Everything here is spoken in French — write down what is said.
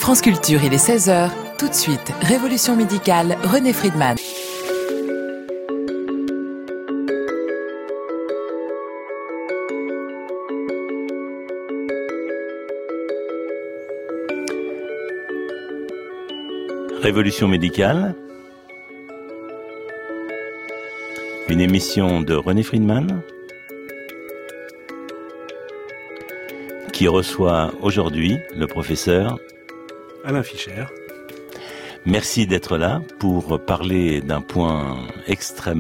France Culture, il est 16h. Tout de suite, Révolution médicale, René Friedman. Révolution médicale, une émission de René Friedman qui reçoit aujourd'hui le professeur Alain Fischer. Merci d'être là pour parler d'un point extrêmement